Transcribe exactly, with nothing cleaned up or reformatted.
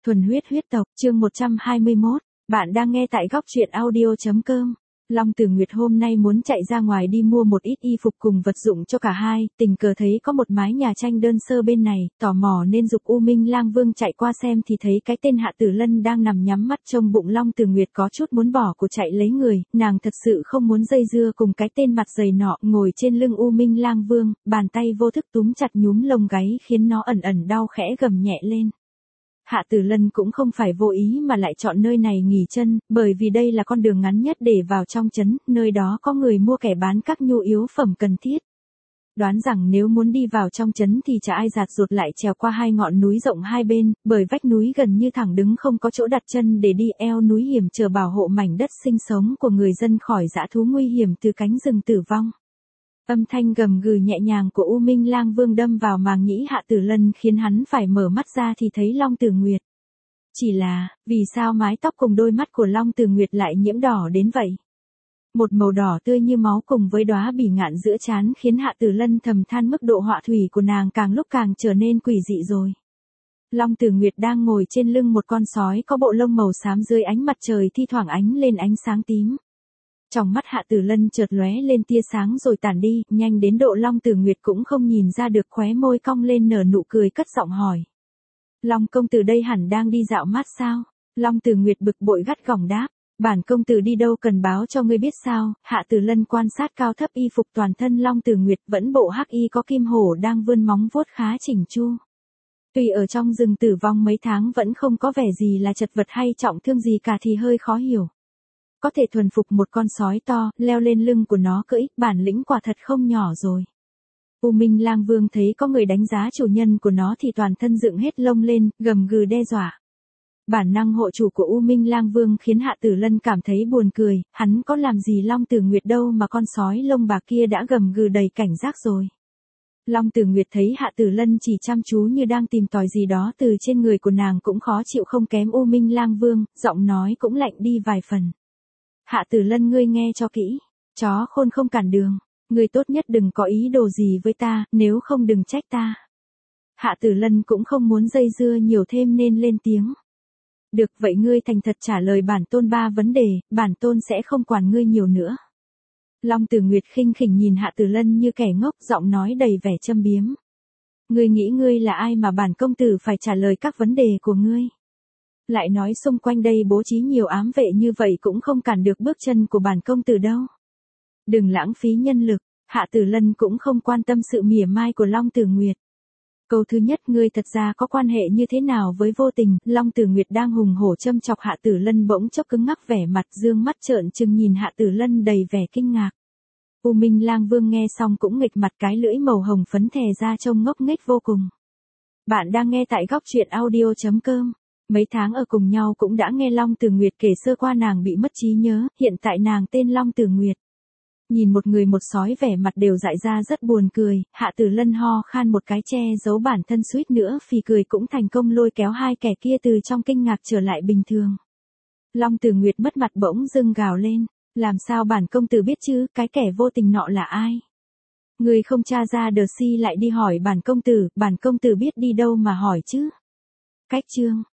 Thuần huyết huyết tộc, chương một trăm hai mươi mốt. Bạn đang nghe tại góc truyện audio chấm com. Long Tử Nguyệt hôm nay muốn chạy ra ngoài đi mua một ít y phục cùng vật dụng cho cả hai, tình cờ thấy có một mái nhà tranh đơn sơ bên này, tò mò nên giục U Minh Lang Vương chạy qua xem thì thấy cái tên Hạ Tử Lân đang nằm nhắm mắt trông bụng. Long Tử Nguyệt có chút muốn bỏ cuộc chạy lấy người, nàng thật sự không muốn dây dưa cùng cái tên mặt dày nọ. Ngồi trên lưng U Minh Lang Vương, bàn tay vô thức túm chặt nhúm lông gáy khiến nó ẩn ẩn đau khẽ gầm nhẹ lên. Hạ Tử Lân cũng không phải vô ý mà lại chọn nơi này nghỉ chân, bởi vì đây là con đường ngắn nhất để vào trong trấn, nơi đó có người mua kẻ bán các nhu yếu phẩm cần thiết. Đoán rằng nếu muốn đi vào trong trấn thì chả ai dạt dột lại trèo qua hai ngọn núi rộng hai bên, bởi vách núi gần như thẳng đứng không có chỗ đặt chân để đi, eo núi hiểm trở bảo hộ mảnh đất sinh sống của người dân khỏi dã thú nguy hiểm từ cánh rừng tử vong. Âm thanh gầm gừ nhẹ nhàng của U Minh Lang Vương đâm vào màng nhĩ Hạ Tử Lân khiến hắn phải mở mắt ra thì thấy Long Tử Nguyệt. Chỉ là, vì sao mái tóc cùng đôi mắt của Long Tử Nguyệt lại nhiễm đỏ đến vậy? Một màu đỏ tươi như máu cùng với đóa bỉ ngạn giữa trán khiến Hạ Tử Lân thầm than mức độ họa thủy của nàng càng lúc càng trở nên quỷ dị rồi. Long Tử Nguyệt đang ngồi trên lưng một con sói có bộ lông màu xám dưới ánh mặt trời thi thoảng ánh lên ánh sáng tím. Trong mắt Hạ Tử Lân chợt lóe lên tia sáng rồi tản đi, nhanh đến độ Long Tử Nguyệt cũng không nhìn ra được, khóe môi cong lên nở nụ cười cất giọng hỏi. Long công tử đây hẳn đang đi dạo mát sao? Long Tử Nguyệt bực bội gắt gỏng đáp. Bản công tử đi đâu cần báo cho ngươi biết sao? Hạ Tử Lân quan sát cao thấp y phục toàn thân Long Tử Nguyệt, vẫn bộ hắc y có kim hổ đang vươn móng vuốt khá chỉnh chu. Tuy ở trong rừng tử vong mấy tháng vẫn không có vẻ gì là chật vật hay trọng thương gì cả thì hơi khó hiểu. Có thể thuần phục một con sói to, leo lên lưng của nó cưỡi, bản lĩnh quả thật không nhỏ rồi. U Minh Lang Vương thấy có người đánh giá chủ nhân của nó thì toàn thân dựng hết lông lên, gầm gừ đe dọa. Bản năng hộ chủ của U Minh Lang Vương khiến Hạ Tử Lân cảm thấy buồn cười, hắn có làm gì Long Tử Nguyệt đâu mà con sói lông bạc kia đã gầm gừ đầy cảnh giác rồi. Long Tử Nguyệt thấy Hạ Tử Lân chỉ chăm chú như đang tìm tòi gì đó từ trên người của nàng cũng khó chịu không kém U Minh Lang Vương, giọng nói cũng lạnh đi vài phần. Hạ Tử Lân ngươi nghe cho kỹ, chó khôn không cản đường, ngươi tốt nhất đừng có ý đồ gì với ta, nếu không đừng trách ta. Hạ Tử Lân cũng không muốn dây dưa nhiều thêm nên lên tiếng. Được vậy ngươi thành thật trả lời bản tôn ba vấn đề, bản tôn sẽ không quản ngươi nhiều nữa. Long Tử Nguyệt khinh khỉnh nhìn Hạ Tử Lân như kẻ ngốc, giọng nói đầy vẻ châm biếm. Ngươi nghĩ ngươi là ai mà bản công tử phải trả lời các vấn đề của ngươi? Lại nói xung quanh đây bố trí nhiều ám vệ như vậy cũng không cản được bước chân của bản công tử đâu. Đừng lãng phí nhân lực, Hạ Tử Lân cũng không quan tâm sự mỉa mai của Long Tử Nguyệt. Câu thứ nhất, ngươi thật ra có quan hệ như thế nào với vô tình? Long Tử Nguyệt đang hùng hổ châm chọc Hạ Tử Lân bỗng chốc cứng ngắc vẻ mặt, dương mắt trợn trừng nhìn Hạ Tử Lân đầy vẻ kinh ngạc. U Minh Lang Vương nghe xong cũng nghịch mặt, cái lưỡi màu hồng phấn thè ra trông ngốc nghếch vô cùng. Bạn đang nghe tại góc truyện audio chấm com. Mấy tháng ở cùng nhau cũng đã nghe Long Tử Nguyệt kể sơ qua nàng bị mất trí nhớ, hiện tại nàng tên Long Tử Nguyệt. Nhìn một người một sói vẻ mặt đều dại ra rất buồn cười, Hạ Tử Lân ho khan một cái che giấu bản thân suýt nữa phì cười cũng thành công lôi kéo hai kẻ kia từ trong kinh ngạc trở lại bình thường. Long Tử Nguyệt mất mặt bỗng dưng gào lên, làm sao bản công tử biết chứ, cái kẻ vô tình nọ là ai? Người không tra ra được si lại đi hỏi bản công tử, bản công tử biết đi đâu mà hỏi chứ? Cách chương